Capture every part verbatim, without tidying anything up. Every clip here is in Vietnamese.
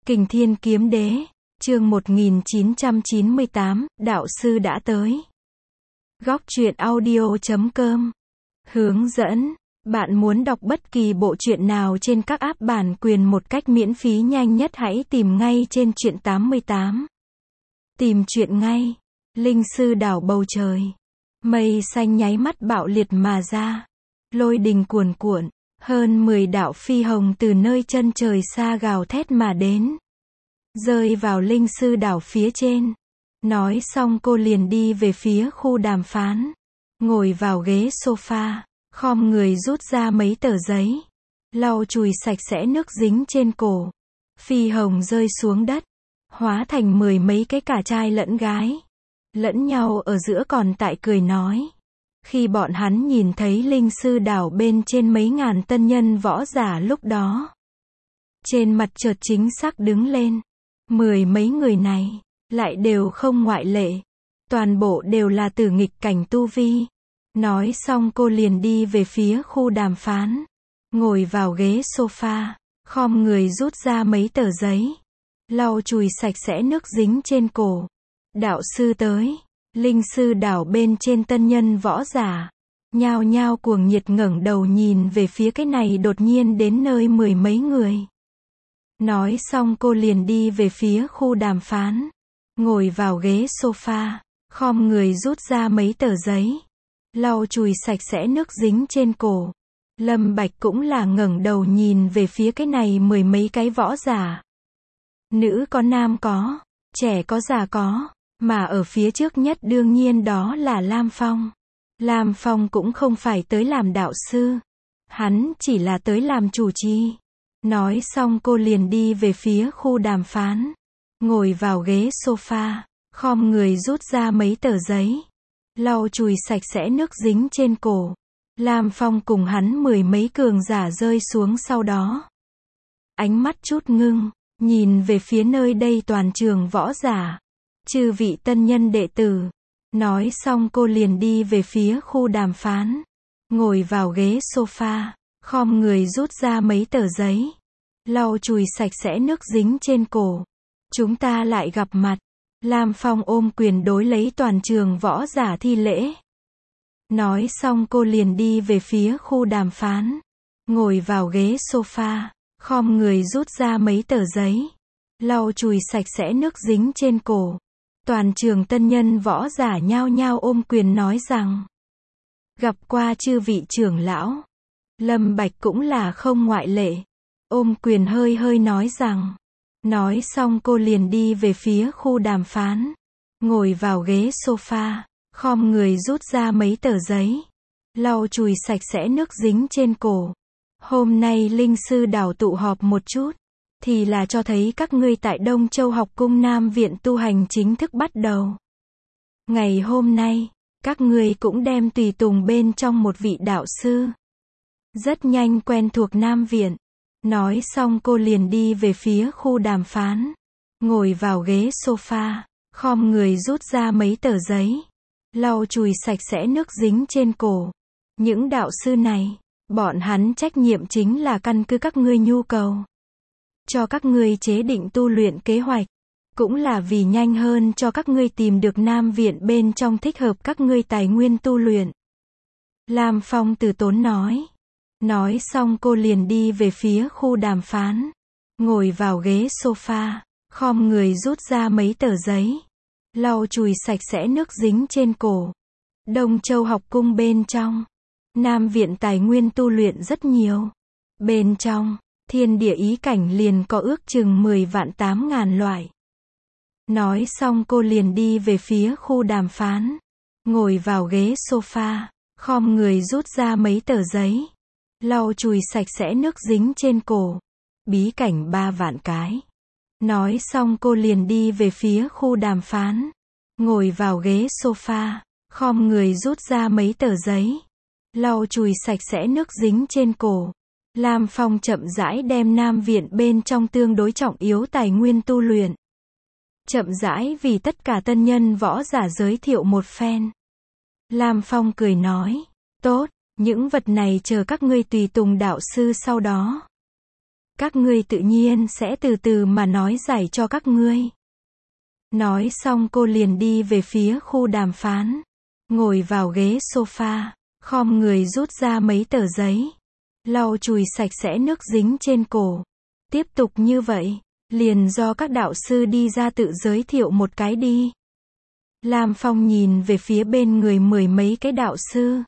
Kình Thiên Kiếm Đế, chương một nghìn chín trăm chín mươi tám, đạo sư đã tới. Góc truyện audio chấm com. Hướng dẫn, bạn muốn đọc bất kỳ bộ truyện nào trên các app bản quyền một cách miễn phí nhanh nhất hãy tìm ngay trên truyện tám mươi tám. Tìm truyện ngay. Linh sư đảo bầu trời. Mây xanh nháy mắt bạo liệt mà ra. Lôi đình cuồn cuộn. Hơn mười đạo phi hồng từ nơi chân trời xa gào thét mà đến. Rơi vào linh sư đảo phía trên. Nói xong cô liền đi về phía khu đàm phán. Ngồi vào ghế sofa. Khom người rút ra mấy tờ giấy. Lau chùi sạch sẽ nước dính trên cổ. Phi hồng rơi xuống đất. Hóa thành mười mấy cái cả trai lẫn gái. Lẫn nhau ở giữa còn tại cười nói. Khi bọn hắn nhìn thấy linh sư đảo bên trên mấy ngàn tân nhân võ giả lúc đó. Trên mặt chợt chính xác đứng lên. Mười mấy người này, lại đều không ngoại lệ. Toàn bộ đều là từ nghịch cảnh tu vi. Nói xong cô liền đi về phía khu đàm phán. Ngồi vào ghế sofa, khom người rút ra mấy tờ giấy. Lau chùi sạch sẽ nước dính trên cổ. Đạo sư tới. Linh sư đảo bên trên tân nhân võ giả. Nhao nhao cuồng nhiệt ngẩng đầu nhìn về phía cái này đột nhiên đến nơi mười mấy người. Nói xong cô liền đi về phía khu đàm phán. Ngồi vào ghế sofa. Khom người rút ra mấy tờ giấy. Lau chùi sạch sẽ nước dính trên cổ. Lâm Bạch cũng là ngẩng đầu nhìn về phía cái này mười mấy cái võ giả. Nữ có nam có. Trẻ có già có. Mà ở phía trước nhất đương nhiên đó là Lam Phong. Lam Phong cũng không phải tới làm đạo sư. Hắn chỉ là tới làm chủ trì. Nói xong cô liền đi về phía khu đàm phán. Ngồi vào ghế sofa. Khom người rút ra mấy tờ giấy. Lau chùi sạch sẽ nước dính trên cổ. Lam Phong cùng hắn mười mấy cường giả rơi xuống sau đó. Ánh mắt chút ngưng. Nhìn về phía nơi đây toàn trường võ giả. Chư vị tân nhân đệ tử. Nói xong cô liền đi về phía khu đàm phán. Ngồi vào ghế sofa. Khom người rút ra mấy tờ giấy. Lau chùi sạch sẽ nước dính trên cổ. Chúng ta lại gặp mặt. Lam Phong ôm quyền đối lấy toàn trường võ giả thi lễ. Nói xong cô liền đi về phía khu đàm phán. Ngồi vào ghế sofa. Khom người rút ra mấy tờ giấy. Lau chùi sạch sẽ nước dính trên cổ. Toàn trường tân nhân võ giả nhao nhao ôm quyền nói rằng. Gặp qua chư vị trưởng lão. Lâm Bạch cũng là không ngoại lệ. Ôm quyền hơi hơi nói rằng. Nói xong cô liền đi về phía khu đàm phán. Ngồi vào ghế sofa. Khom người rút ra mấy tờ giấy. Lau chùi sạch sẽ nước dính trên cổ. Hôm nay linh sư đảo tụ họp một chút. Thì là cho thấy các ngươi tại Đông Châu học cung Nam Viện tu hành chính thức bắt đầu. Ngày hôm nay, các ngươi cũng đem tùy tùng bên trong một vị đạo sư. Rất nhanh quen thuộc Nam Viện. Nói xong cô liền đi về phía khu đàm phán. Ngồi vào ghế sofa. Khom người rút ra mấy tờ giấy. Lau chùi sạch sẽ nước dính trên cổ. Những đạo sư này, bọn hắn trách nhiệm chính là căn cứ các ngươi nhu cầu. Cho các ngươi chế định tu luyện kế hoạch. Cũng là vì nhanh hơn cho các ngươi tìm được Nam Viện bên trong thích hợp các ngươi tài nguyên tu luyện. Lam Phong từ tốn nói. Nói xong cô liền đi về phía khu đàm phán. Ngồi vào ghế sofa. Khom người rút ra mấy tờ giấy. Lau chùi sạch sẽ nước dính trên cổ. Đông Châu học cung bên trong. Nam Viện tài nguyên tu luyện rất nhiều. Bên trong. Thiên địa ý cảnh liền có ước chừng mười vạn tám ngàn loại. Nói xong cô liền đi về phía khu đàm phán. Ngồi vào ghế sofa. Khom người rút ra mấy tờ giấy. Lau chùi sạch sẽ nước dính trên cổ. Bí cảnh ba vạn cái. Nói xong cô liền đi về phía khu đàm phán. Ngồi vào ghế sofa. Khom người rút ra mấy tờ giấy. Lau chùi sạch sẽ nước dính trên cổ. Lam Phong chậm rãi đem Nam Viện bên trong tương đối trọng yếu tài nguyên tu luyện. Chậm rãi vì tất cả tân nhân võ giả giới thiệu một phen. Lam Phong cười nói. Tốt, những vật này chờ các ngươi tùy tùng đạo sư sau đó. Các ngươi tự nhiên sẽ từ từ mà nói giải cho các ngươi. Nói xong cô liền đi về phía khu đàm phán. Ngồi vào ghế sofa, khom người rút ra mấy tờ giấy. Lau chùi sạch sẽ nước dính trên cổ. Tiếp tục như vậy, liền do các đạo sư đi ra tự giới thiệu một cái đi. Lam Phong nhìn về phía bên người mười mấy cái đạo sư.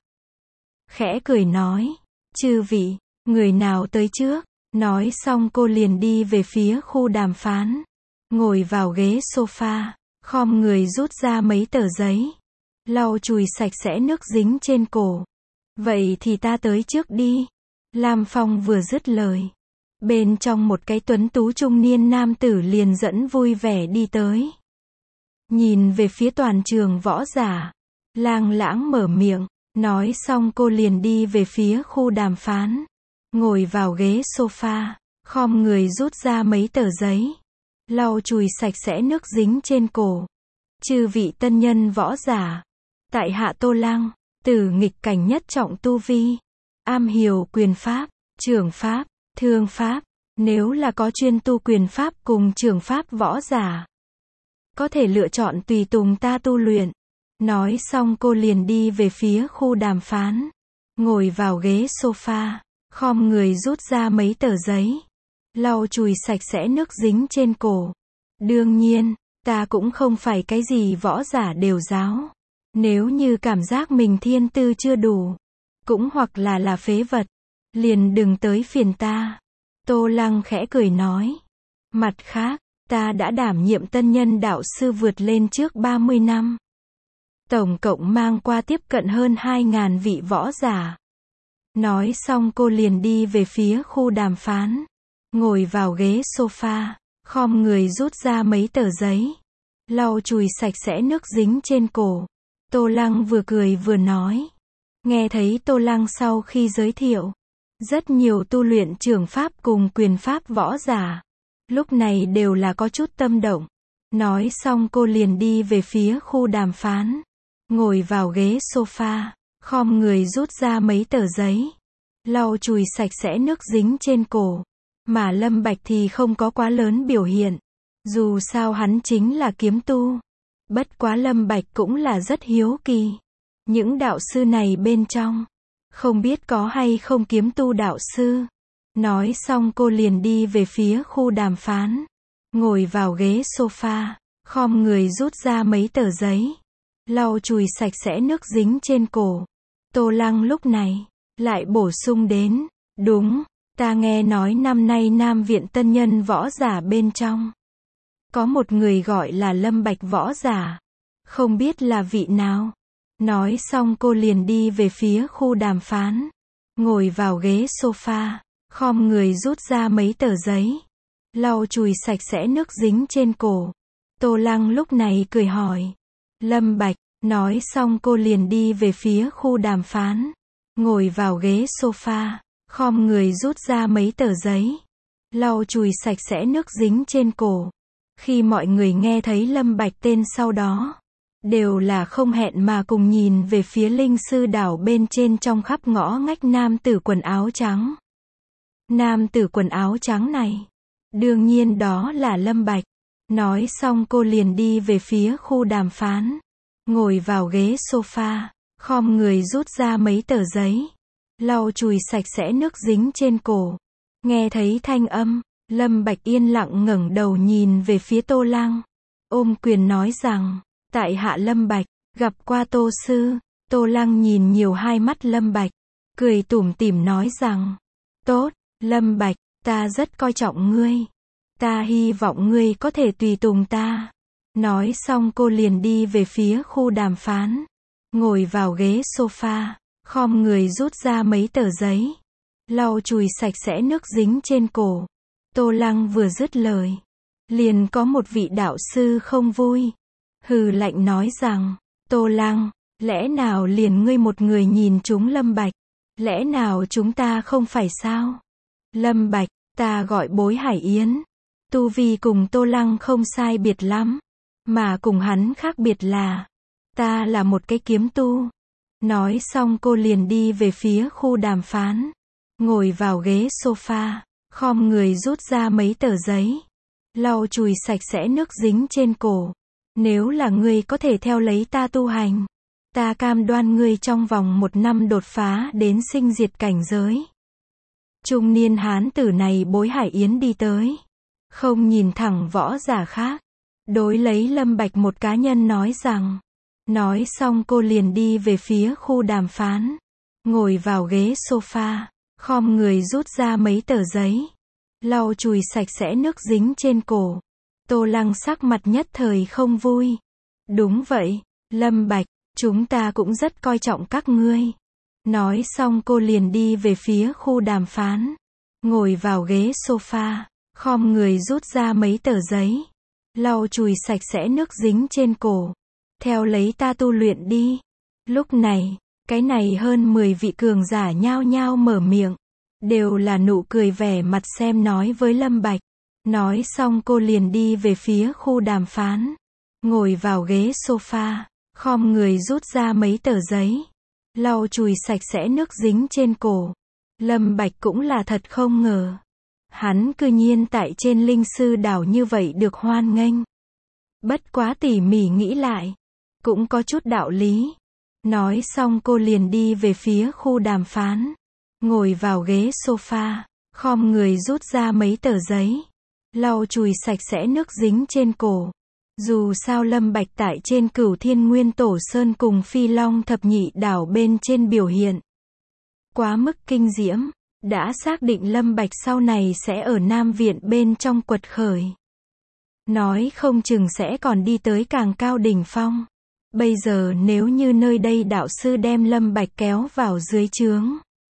Khẽ cười nói, chư vị, người nào tới trước? Nói xong cô liền đi về phía khu đàm phán. Ngồi vào ghế sofa, khom người rút ra mấy tờ giấy. Lau chùi sạch sẽ nước dính trên cổ. Vậy thì ta tới trước đi. Lam Phong vừa dứt lời. Bên trong một cái tuấn tú trung niên nam tử liền dẫn vui vẻ đi tới. Nhìn về phía toàn trường võ giả. Lang lãng mở miệng. Nói xong cô liền đi về phía khu đàm phán. Ngồi vào ghế sofa, khom người rút ra mấy tờ giấy. Lau chùi sạch sẽ nước dính trên cổ. Chư vị tân nhân võ giả. Tại hạ Tô Lăng, từ nghịch cảnh nhất trọng tu vi. Am hiểu quyền pháp, trường pháp, thương pháp. Nếu là có chuyên tu quyền pháp cùng trường pháp võ giả, có thể lựa chọn tùy tùng ta tu luyện. Nói xong cô liền đi về phía khu đàm phán. Ngồi vào ghế sofa, khom người rút ra mấy tờ giấy. Lau chùi sạch sẽ nước dính trên cổ. Đương nhiên, ta cũng không phải cái gì võ giả đều giáo. Nếu như cảm giác mình thiên tư chưa đủ, cũng hoặc là là phế vật, liền đừng tới phiền ta. Tô Lăng khẽ cười nói. Mặt khác, ta đã đảm nhiệm tân nhân đạo sư vượt lên trước ba mươi năm. Tổng cộng mang qua tiếp cận hơn hai nghìn vị võ giả. Nói xong cô liền đi về phía khu đàm phán. Ngồi vào ghế sofa, khom người rút ra mấy tờ giấy. Lau chùi sạch sẽ nước dính trên cổ. Tô Lăng vừa cười vừa nói. Nghe thấy Tô Lăng sau khi giới thiệu, rất nhiều tu luyện trường pháp cùng quyền pháp võ giả, lúc này đều là có chút tâm động. Nói xong cô liền đi về phía khu đàm phán. Ngồi vào ghế sofa, khom người rút ra mấy tờ giấy. Lau chùi sạch sẽ nước dính trên cổ. Mà Lâm Bạch thì không có quá lớn biểu hiện. Dù sao hắn chính là kiếm tu. Bất quá Lâm Bạch cũng là rất hiếu kỳ. Những đạo sư này bên trong, không biết có hay không kiếm tu đạo sư. Nói xong cô liền đi về phía khu đàm phán. Ngồi vào ghế sofa, khom người rút ra mấy tờ giấy. Lau chùi sạch sẽ nước dính trên cổ. Tô Lăng lúc này, lại bổ sung đến. Đúng, ta nghe nói năm nay Nam Viện tân nhân võ giả bên trong. Có một người gọi là Lâm Bạch võ giả. Không biết là vị nào. Nói xong cô liền đi về phía khu đàm phán. Ngồi vào ghế sofa, khom người rút ra mấy tờ giấy. Lau chùi sạch sẽ nước dính trên cổ. Tô Lăng lúc này cười hỏi. Lâm Bạch, nói xong cô liền đi về phía khu đàm phán. Ngồi vào ghế sofa, khom người rút ra mấy tờ giấy. Lau chùi sạch sẽ nước dính trên cổ. Khi mọi người nghe thấy Lâm Bạch tên sau đó, đều là không hẹn mà cùng nhìn về phía linh sư đảo bên trên trong khắp ngõ ngách nam tử quần áo trắng. Nam tử quần áo trắng này, đương nhiên đó là Lâm Bạch. Nói xong cô liền đi về phía khu đàm phán. Ngồi vào ghế sofa, khom người rút ra mấy tờ giấy. Lau chùi sạch sẽ nước dính trên cổ. Nghe thấy thanh âm, Lâm Bạch yên lặng ngẩng đầu nhìn về phía Tô Lăng. Ôm quyền nói rằng, tại hạ Lâm Bạch, gặp qua Tô sư. Tô Lăng nhìn nhiều hai mắt Lâm Bạch, cười tủm tỉm nói rằng, tốt, Lâm Bạch, ta rất coi trọng ngươi. Ta hy vọng ngươi có thể tùy tùng ta. Nói xong cô liền đi về phía khu đàm phán. Ngồi vào ghế sofa, khom người rút ra mấy tờ giấy. Lau chùi sạch sẽ nước dính trên cổ. Tô Lăng vừa dứt lời, liền có một vị đạo sư không vui. Hừ lạnh nói rằng, Tô Lăng, lẽ nào liền ngươi một người nhìn chúng Lâm Bạch? Lẽ nào chúng ta không phải sao? Lâm Bạch, ta gọi Bối Hải Yến. Tu vi cùng Tô Lăng không sai biệt lắm. Mà cùng hắn khác biệt là, ta là một cái kiếm tu. Nói xong cô liền đi về phía khu đàm phán. Ngồi vào ghế sofa, khom người rút ra mấy tờ giấy, lau chùi sạch sẽ nước dính trên cổ. Nếu là ngươi có thể theo lấy ta tu hành, ta cam đoan ngươi trong vòng một năm đột phá đến sinh diệt cảnh giới. Trung niên hán tử này bối Hải Yến đi tới, không nhìn thẳng võ giả khác, đối lấy Lâm Bạch một cá nhân nói rằng, nói xong cô liền đi về phía khu đàm phán, ngồi vào ghế sofa, khom người rút ra mấy tờ giấy, lau chùi sạch sẽ nước dính trên cổ. Tô Lăng sắc mặt nhất thời không vui. Đúng vậy, Lâm Bạch, chúng ta cũng rất coi trọng các ngươi. Nói xong cô liền đi về phía khu đàm phán, ngồi vào ghế sofa, khom người rút ra mấy tờ giấy, lau chùi sạch sẽ nước dính trên cổ. Theo lấy ta tu luyện đi. Lúc này, cái này hơn mười vị cường giả nhao nhao mở miệng, đều là nụ cười vẻ mặt xem nói với Lâm Bạch. Nói xong cô liền đi về phía khu đàm phán, ngồi vào ghế sofa, khom người rút ra mấy tờ giấy, lau chùi sạch sẽ nước dính trên cổ. Lâm Bạch cũng là thật không ngờ, hắn cư nhiên tại trên linh sư đảo như vậy được hoan nghênh. Bất quá tỉ mỉ nghĩ lại, cũng có chút đạo lý. Nói xong cô liền đi về phía khu đàm phán, ngồi vào ghế sofa, khom người rút ra mấy tờ giấy, lau chùi sạch sẽ nước dính trên cổ. Dù sao Lâm Bạch tại trên Cửu Thiên Nguyên Tổ Sơn cùng Phi Long Thập Nhị Đảo bên trên biểu hiện quá mức kinh diễm, đã xác định Lâm Bạch sau này sẽ ở Nam Viện bên trong quật khởi. Nói không chừng sẽ còn đi tới càng cao đỉnh phong. Bây giờ nếu như nơi đây đạo sư đem Lâm Bạch kéo vào dưới trướng.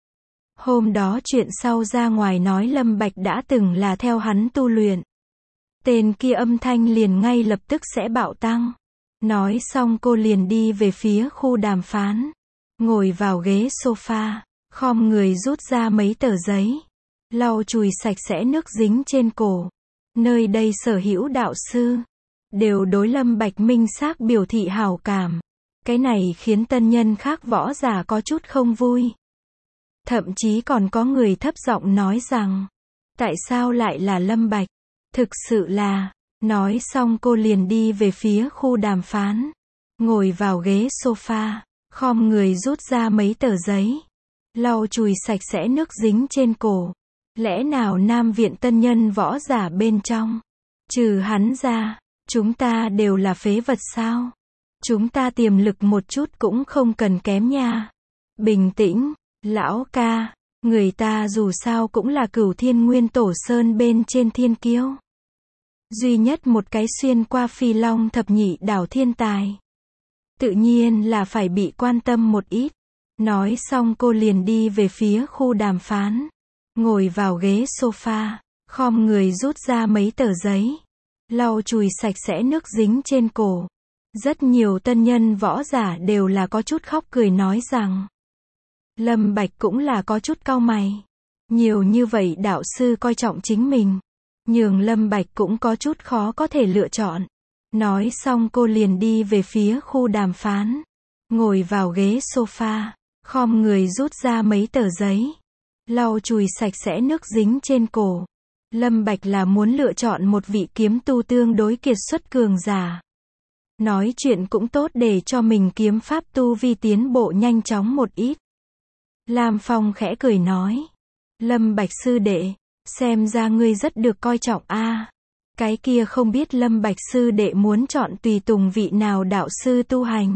Hôm đó chuyện sau ra ngoài nói Lâm Bạch đã từng là theo hắn tu luyện. Tên kia âm thanh liền ngay lập tức sẽ bạo tăng. Nói xong cô liền đi về phía khu đàm phán, ngồi vào ghế sofa, khom người rút ra mấy tờ giấy, lau chùi sạch sẽ nước dính trên cổ. Nơi đây sở hữu đạo sư đều đối Lâm Bạch minh xác biểu thị hảo cảm. Cái này khiến tân nhân khác võ giả có chút không vui. Thậm chí còn có người thấp giọng nói rằng, tại sao lại là Lâm Bạch? Thực sự là, nói xong cô liền đi về phía khu đàm phán, ngồi vào ghế sofa, khom người rút ra mấy tờ giấy, lau chùi sạch sẽ nước dính trên cổ. Lẽ nào Nam Viện tân nhân võ giả bên trong, trừ hắn ra, chúng ta đều là phế vật sao? Chúng ta tiềm lực một chút cũng không cần kém nha. Bình tĩnh, lão ca, người ta dù sao cũng là Cửu Thiên Nguyên Tổ Sơn bên trên thiên kiêu. Duy nhất một cái xuyên qua Phi Long Thập Nhị Đảo thiên tài. Tự nhiên là phải bị quan tâm một ít. Nói xong cô liền đi về phía khu đàm phán, ngồi vào ghế sofa, khom người rút ra mấy tờ giấy, lau chùi sạch sẽ nước dính trên cổ. Rất nhiều tân nhân võ giả đều là có chút khóc cười nói rằng, Lâm Bạch cũng là có chút cau mày. Nhiều như vậy đạo sư coi trọng chính mình, nhường Lâm Bạch cũng có chút khó có thể lựa chọn. Nói xong cô liền đi về phía khu đàm phán, ngồi vào ghế sofa, khom người rút ra mấy tờ giấy, lau chùi sạch sẽ nước dính trên cổ. Lâm Bạch là muốn lựa chọn một vị kiếm tu tương đối kiệt xuất cường giả. Nói chuyện cũng tốt để cho mình kiếm pháp tu vi tiến bộ nhanh chóng một ít. Lam Phong khẽ cười nói, Lâm Bạch sư đệ, xem ra ngươi rất được coi trọng a. À, cái kia không biết Lâm Bạch sư đệ muốn chọn tùy tùng vị nào đạo sư tu hành.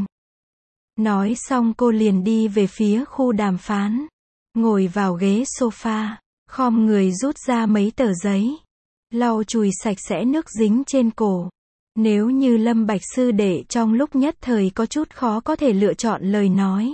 Nói xong cô liền đi về phía khu đàm phán, ngồi vào ghế sofa, khom người rút ra mấy tờ giấy, lau chùi sạch sẽ nước dính trên cổ. Nếu như Lâm Bạch sư đệ trong lúc nhất thời có chút khó có thể lựa chọn lời nói,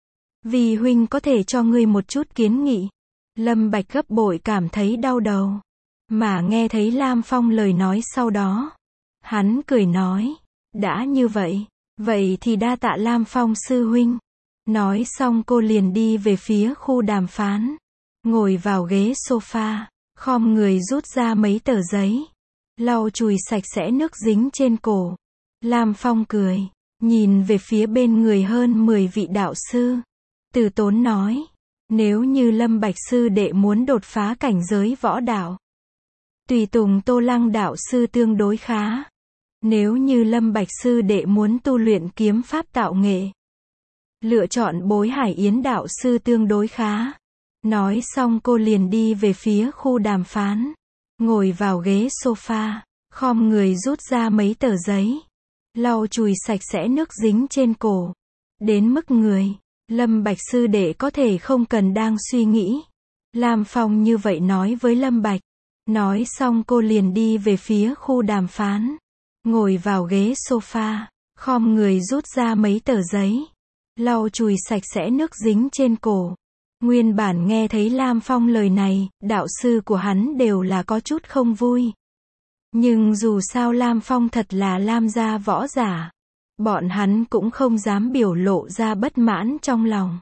vì huynh có thể cho ngươi một chút kiến nghị. Lâm Bạch gấp bội cảm thấy đau đầu. Mà nghe thấy Lam Phong lời nói sau đó, hắn cười nói, đã như vậy, vậy thì đa tạ Lam Phong sư huynh. Nói xong cô liền đi về phía khu đàm phán, ngồi vào ghế sofa, khom người rút ra mấy tờ giấy, lau chùi sạch sẽ nước dính trên cổ. Lam Phong cười, nhìn về phía bên người hơn mười vị đạo sư, từ tốn nói, Nếu như Lâm Bạch sư đệ muốn đột phá cảnh giới võ đạo, tùy tùng Tô Lăng đạo sư tương đối khá. Nếu như Lâm Bạch sư đệ muốn tu luyện kiếm pháp tạo nghệ, lựa chọn Bối Hải Yến đạo sư tương đối khá. Nói xong cô liền đi về phía khu đàm phán, ngồi vào ghế sofa, khom người rút ra mấy tờ giấy, lau chùi sạch sẽ nước dính trên cổ. Đến mức người, Lâm Bạch sư đệ có thể không cần đang suy nghĩ. Lam Phong như vậy nói với Lâm Bạch. Nói xong cô liền đi về phía khu đàm phán, ngồi vào ghế sofa, khom người rút ra mấy tờ giấy, lau chùi sạch sẽ nước dính trên cổ. Nguyên bản nghe thấy Lam Phong lời này, đạo sư của hắn đều là có chút không vui. Nhưng dù sao Lam Phong thật là Lam gia võ giả, bọn hắn cũng không dám biểu lộ ra bất mãn trong lòng.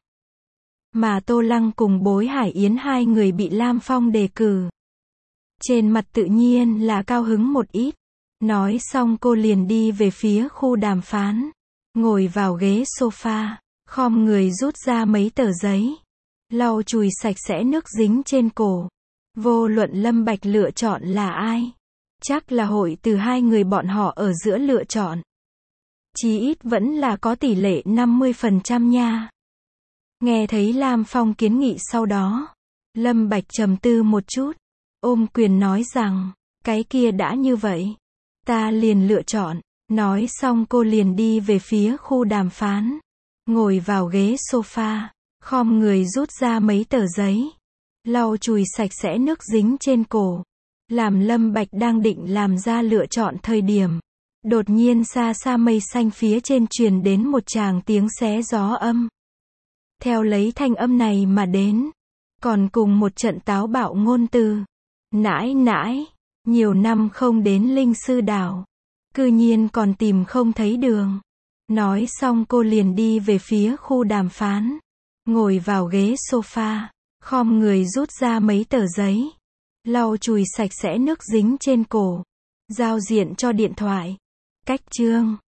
Mà Tô Lăng cùng Bối Hải Yến hai người bị Lam Phong đề cử, trên mặt tự nhiên là cao hứng một ít. Nói xong cô liền đi về phía khu đàm phán, ngồi vào ghế sofa, khom người rút ra mấy tờ giấy, lau chùi sạch sẽ nước dính trên cổ. Vô luận Lâm Bạch lựa chọn là ai, chắc là hội từ hai người bọn họ ở giữa lựa chọn. Chí ít vẫn là có tỷ lệ năm mươi phần trăm nha. Nghe thấy Lam Phong kiến nghị sau đó, Lâm Bạch trầm tư một chút, ôm quyền nói rằng, cái kia đã như vậy, ta liền lựa chọn. Nói xong cô liền đi về phía khu đàm phán, ngồi vào ghế sofa, khom người rút ra mấy tờ giấy, lau chùi sạch sẽ nước dính trên cổ. Làm Lâm Bạch đang định làm ra lựa chọn thời điểm, đột nhiên xa xa mây xanh phía trên truyền đến một tràng tiếng xé gió âm. Theo lấy thanh âm này mà đến, còn cùng một trận táo bạo ngôn từ. Nãi nãi, nhiều năm không đến Linh Sư Đảo, cư nhiên còn tìm không thấy đường. Nói xong cô liền đi về phía khu đàm phán, ngồi vào ghế sofa, khom người rút ra mấy tờ giấy, lau chùi sạch sẽ nước dính trên cổ, giao diện cho điện thoại. Cách chương